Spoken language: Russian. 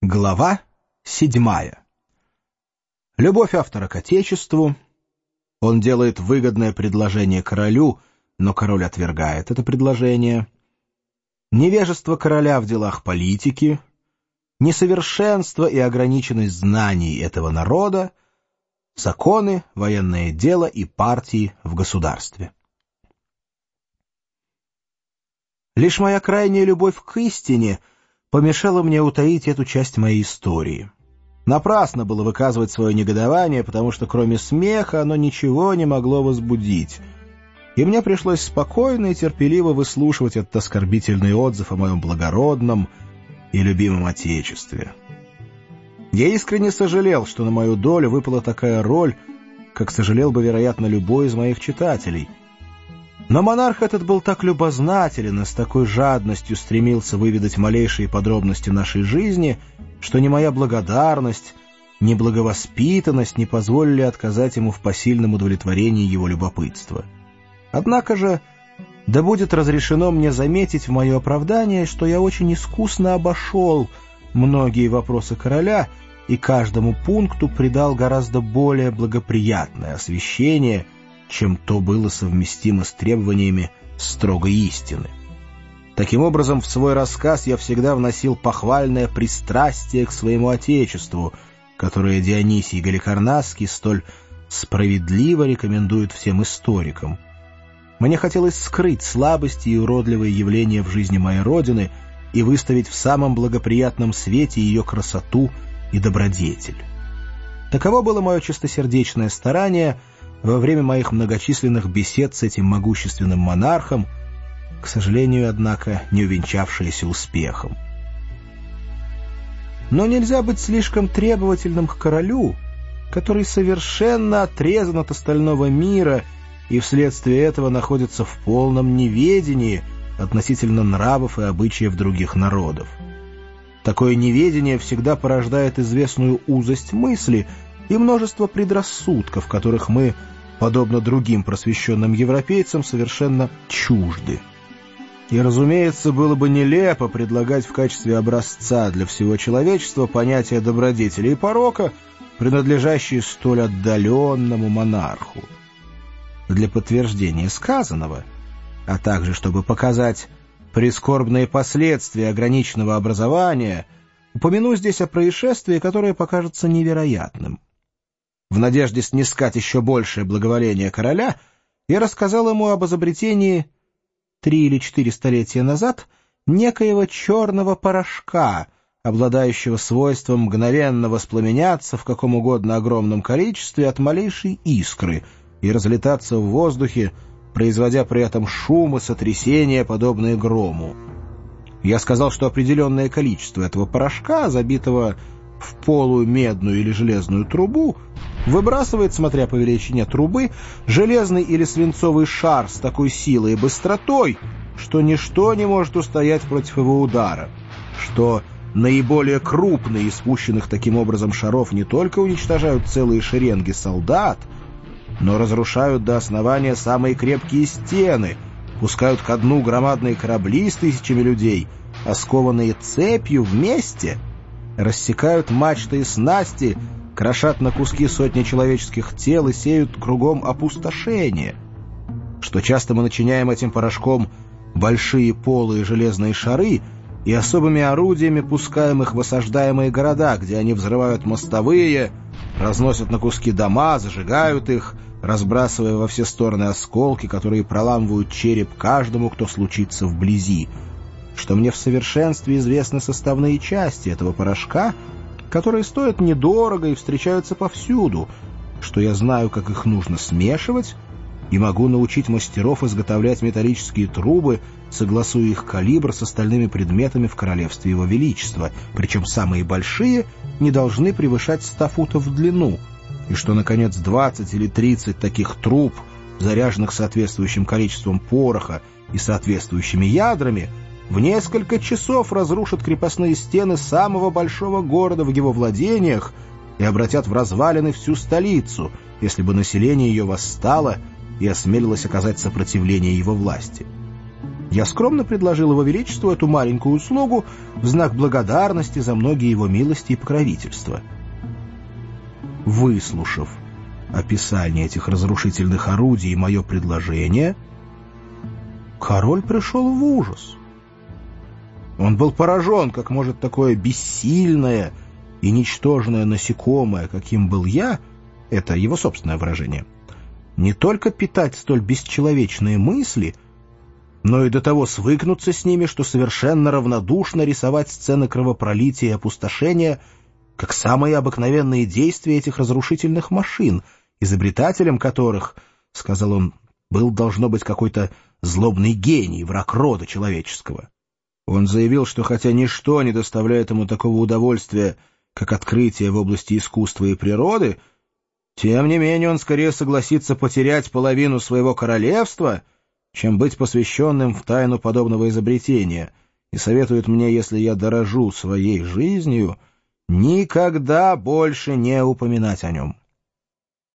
Глава 7. Любовь автора к Отечеству. Он делает выгодное предложение королю, но король отвергает это предложение. Невежество короля в делах политики. Несовершенство и ограниченность знаний этого народа. Законы, военное дело и партии в государстве. Лишь моя крайняя любовь к истине помешала мне утаить эту часть моей истории. Напрасно было выказывать свое негодование, потому что кроме смеха оно ничего не могло возбудить. И мне пришлось спокойно и терпеливо выслушивать этот оскорбительный отзыв о моем благородном и любимом Отечестве. Я искренне сожалел, что на мою долю выпала такая роль, как сожалел бы, вероятно, любой из моих читателей. Но монарх этот был так любознателен и с такой жадностью стремился выведать малейшие подробности нашей жизни, что ни моя благодарность, ни благовоспитанность не позволили отказать ему в посильном удовлетворении его любопытства. Однако же, да будет разрешено мне заметить в мое оправдание, что я очень искусно обошел многие вопросы короля и каждому пункту придал гораздо более благоприятное освещение, чем то было совместимо с требованиями строгой истины. Таким образом, в свой рассказ я всегда вносил похвальное пристрастие к своему Отечеству, которое Дионисий Галикарнасский столь справедливо рекомендует всем историкам. Мне хотелось скрыть слабости и уродливые явления в жизни моей родины и выставить в самом благоприятном свете ее красоту и добродетель. Таково было мое чистосердечное старание во время моих многочисленных бесед с этим могущественным монархом, к сожалению, однако, не увенчавшееся успехом. Но нельзя быть слишком требовательным к королю, который совершенно отрезан от остального мира и вследствие этого находится в полном неведении относительно нравов и обычаев других народов. Такое неведение всегда порождает известную узость мысли и множество предрассудков, которых мы, подобно другим просвещенным европейцам, совершенно чужды. И, разумеется, было бы нелепо предлагать в качестве образца для всего человечества понятия добродетели и порока, принадлежащие столь отдаленному монарху. Для подтверждения сказанного, а также чтобы показать прискорбные последствия ограниченного образования, упомяну здесь о происшествии, которое покажется невероятным. В надежде снискать еще большее благоволение короля, я рассказал ему об изобретении 3 или 4 столетия назад некоего черного порошка, обладающего свойством мгновенно воспламеняться в каком угодно огромном количестве от малейшей искры и разлетаться в воздухе, производя при этом шум и сотрясения, подобные грому. Я сказал, что определенное количество этого порошка, забитого в полую медную или железную трубу, выбрасывает, смотря по величине трубы, железный или свинцовый шар с такой силой и быстротой, что ничто не может устоять против его удара, что наиболее крупные из спущенных таким образом шаров не только уничтожают целые шеренги солдат, но разрушают до основания самые крепкие стены, пускают ко дну громадные корабли с тысячами людей, а скованные цепью вместе рассекают мачты и снасти, крошат на куски сотни человеческих тел и сеют кругом опустошение, что часто мы начиняем этим порошком большие полые железные шары и особыми орудиями пускаем их в осаждаемые города, где они взрывают мостовые, разносят на куски дома, зажигают их, разбрасывая во все стороны осколки, которые проламывают череп каждому, кто случится вблизи, что мне в совершенстве известны составные части этого порошка, которые стоят недорого и встречаются повсюду, что я знаю, как их нужно смешивать, и могу научить мастеров изготовлять металлические трубы, согласуя их калибр с остальными предметами в королевстве Его Величества, причем самые большие не должны превышать 100 футов в длину, и что, наконец, 20 или 30 таких труб, заряженных соответствующим количеством пороха и соответствующими ядрами, в несколько часов разрушат крепостные стены самого большого города в его владениях и обратят в развалины всю столицу, если бы население ее восстало и осмелилось оказать сопротивление его власти. Я скромно предложил его величеству эту маленькую услугу в знак благодарности за многие его милости и покровительства. Выслушав описание этих разрушительных орудий и мое предложение, король пришел в ужас. Он был поражен, как может такое бессильное и ничтожное насекомое, каким был я, это его собственное выражение, не только питать столь бесчеловечные мысли, но и до того свыкнуться с ними, что совершенно равнодушно рисовать сцены кровопролития и опустошения, как самые обыкновенные действия этих разрушительных машин, изобретателем которых, — сказал он, — был, должно быть, какой-то злобный гений, враг рода человеческого. Он заявил, что хотя ничто не доставляет ему такого удовольствия, как открытие в области искусства и природы, тем не менее он скорее согласится потерять половину своего королевства, чем быть посвященным в тайну подобного изобретения, и советует мне, если я дорожу своей жизнью, никогда больше не упоминать о нем.